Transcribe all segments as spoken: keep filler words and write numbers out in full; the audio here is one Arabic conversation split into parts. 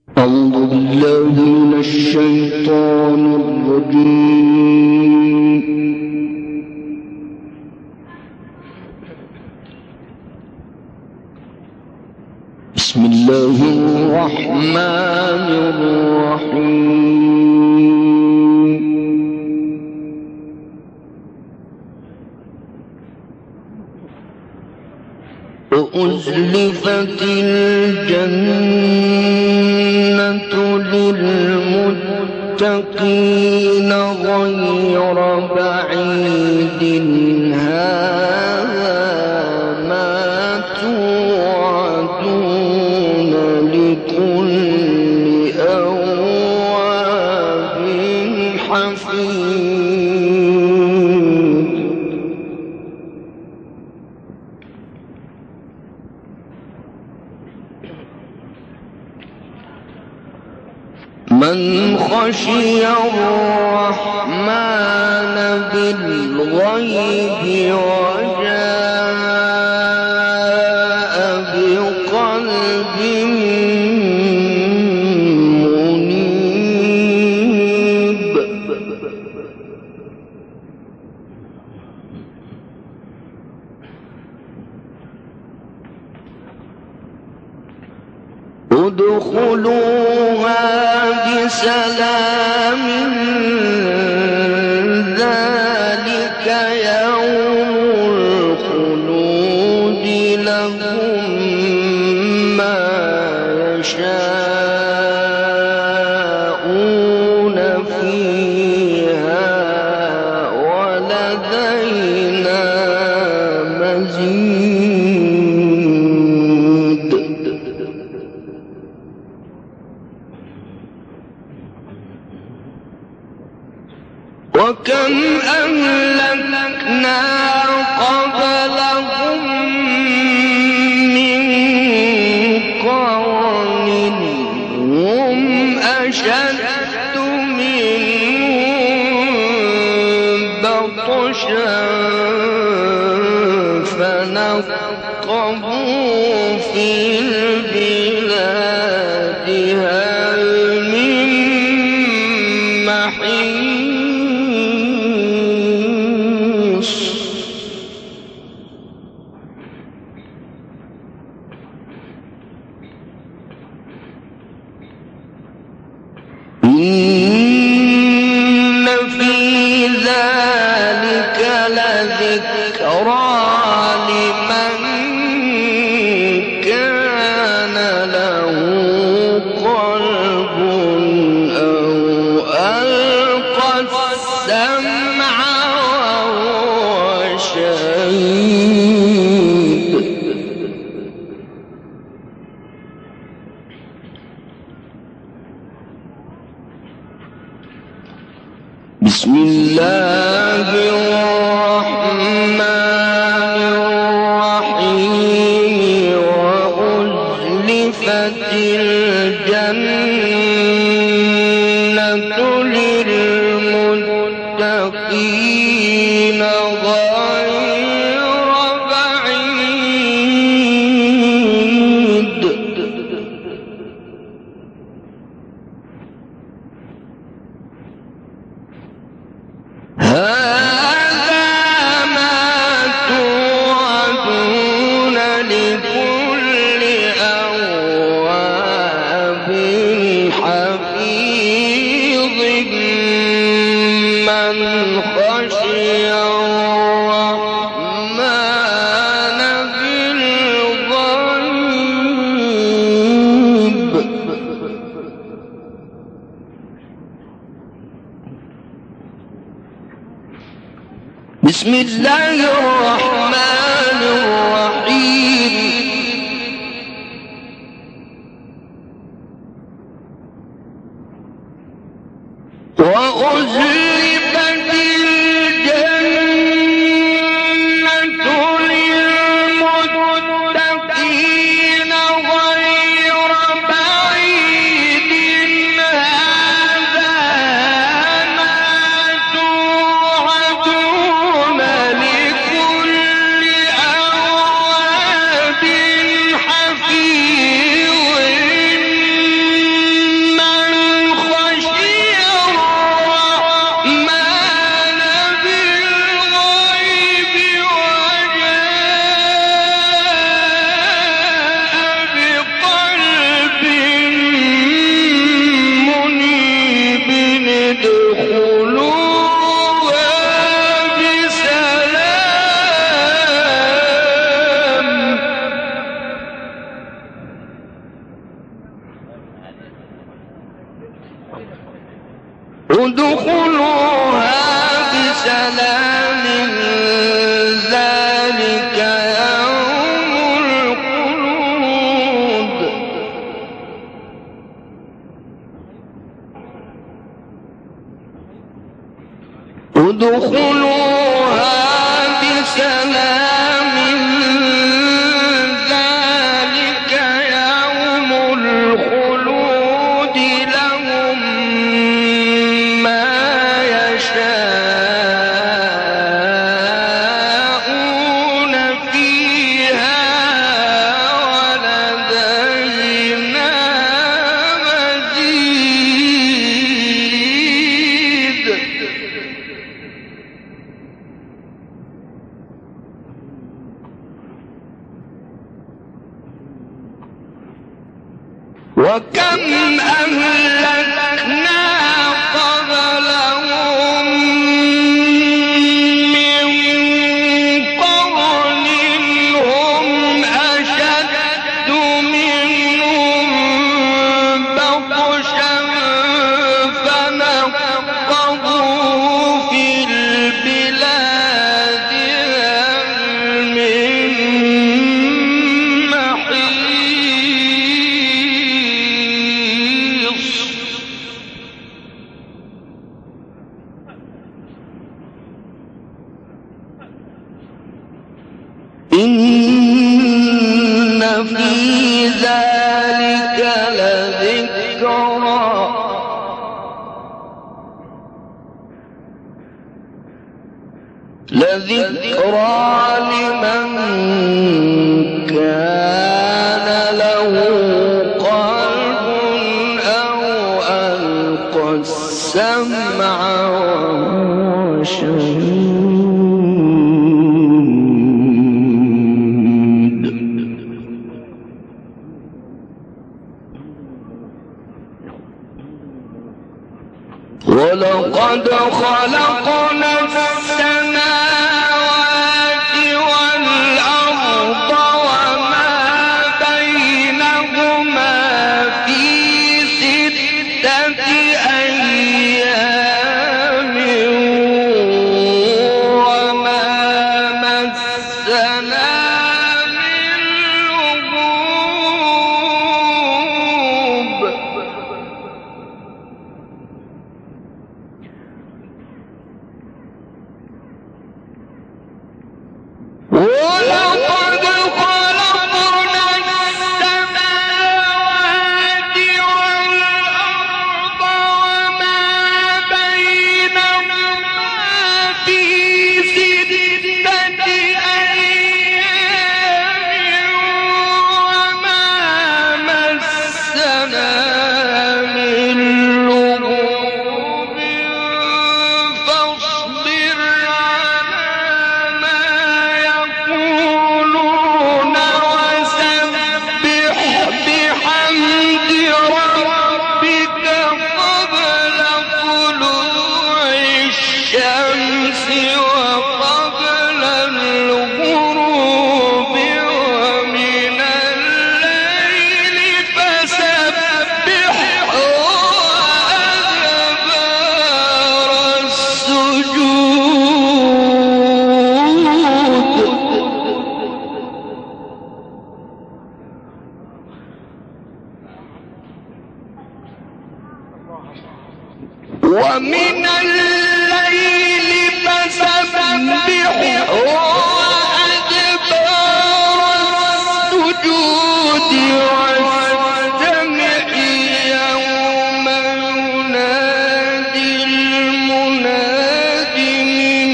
أعوذ بالله من الشيطان الرجيم. بسم الله الرحمن الرحيم. وأزلفت الجنة للمتقين غير بعيد هذا ما توعدون لكل أواب حفيظ. من خشي الرحمن بالغيب وجاء بقلب منيب. ادخلوها بسلام ذلك يوم الخلود لهم ما يشاءون فيها ولدينا مزيد. وكم أهلكنا قبلهم من قرن هم أشد منهم بطشا فنقبوا في البلاد هل من محيص. إن في ذلك لذكرى لمن كان له قلب أو ألقى السمع وهو شهيد. بسم الله الرحمن الرحيم. وأزلفت الجنة للمتقين غير بعيد. هذا ما توعدون لكل أواب حفيظ. من خشي الرحمن بالغيب. بسم الله الرحمن الرحيم. وأزلفت الجنة للمتقين غير بعيد هذا ما توعدون لكل أواب حفيظ. ادخلوها بسلام ذلك يوم الخلود ادخلوها بسلام ذلك يوم الخلود لهم ما يشاءون فيها ولدينا مزيد وكم أهلكنا قبلهم من قرن هم أشد منهم بطشا فنقبوا في البلاد هل من إن في ذلك لذكرى لذكرى لمن كان له قلب أو ألقى السمع وهو شهيد ولقد خلقنا السماوات والأرض وما بينهما في ستة أيام وما مسنا من لغوب ولقد خلقنا السماوات والأرض وما بينهما في ستة أيام وما مسنا من لغوب فاصبر على ما يقولون وسبح بحمد ربك قبل طلوع الشمس وقبل الغروب ومن الليل فسبحه وأدبار السجود ومن الليل فسبحه وأدبار السجود واستمع يوم ينادي المناد من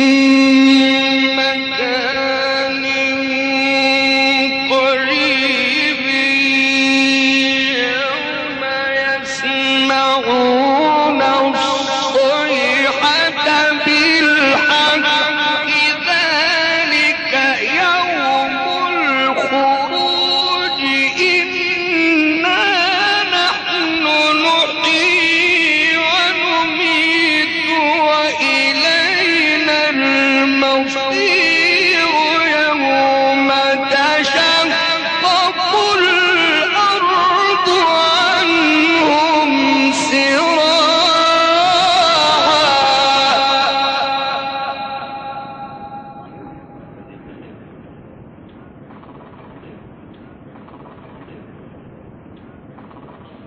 مكان قريب يوم يسمعون الصيحة بالحق ذلك يوم الخروج إلى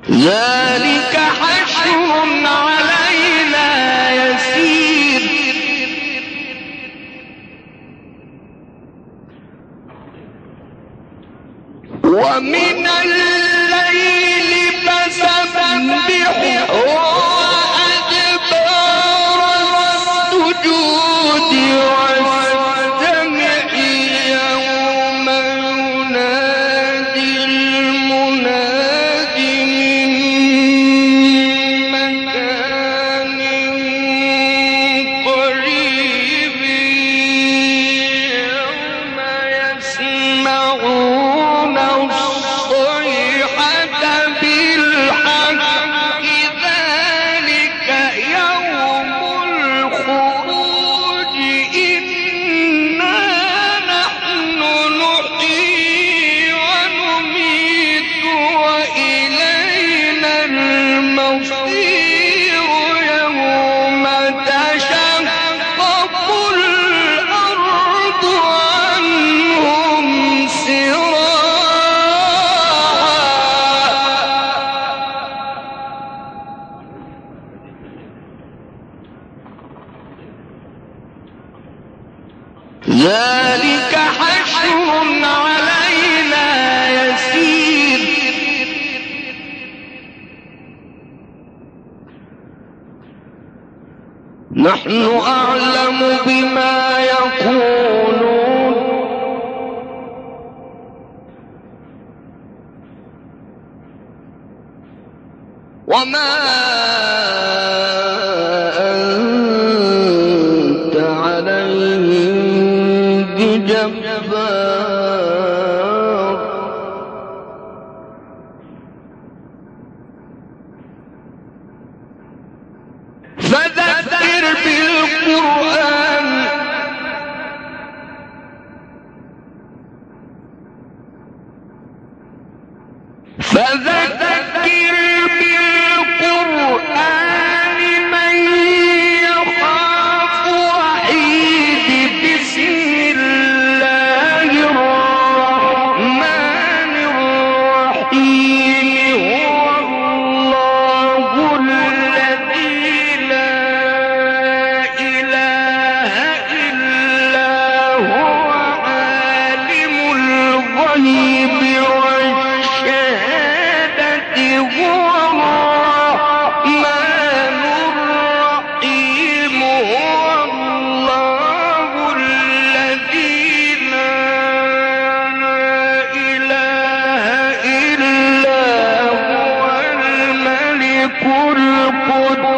ذلك حشر علينا يسير ومن الليل فسبحه وأدبار السجود واستمع يوم ينادي المناد من مكان قريب يوم يسمعون الصيحة بالحق ذلك يوم الخروج إنا نحن نحيي ونميت وإلينا المصير يوم تشقق الأرض عنهم ذلك حشر علينا يسير نحن أعلم بما يقولون وما أنت عليهم بجبار فذكر بالقرآن فذكر بالقرآن من يخاف وعيد بسم الله الرحمن الرحيم هو الله الذي لا إله إلا هو عالم الغيب والشهادة هو الرحمن الرحيم هو الله الذي لا إله إلا هو الملك القدوس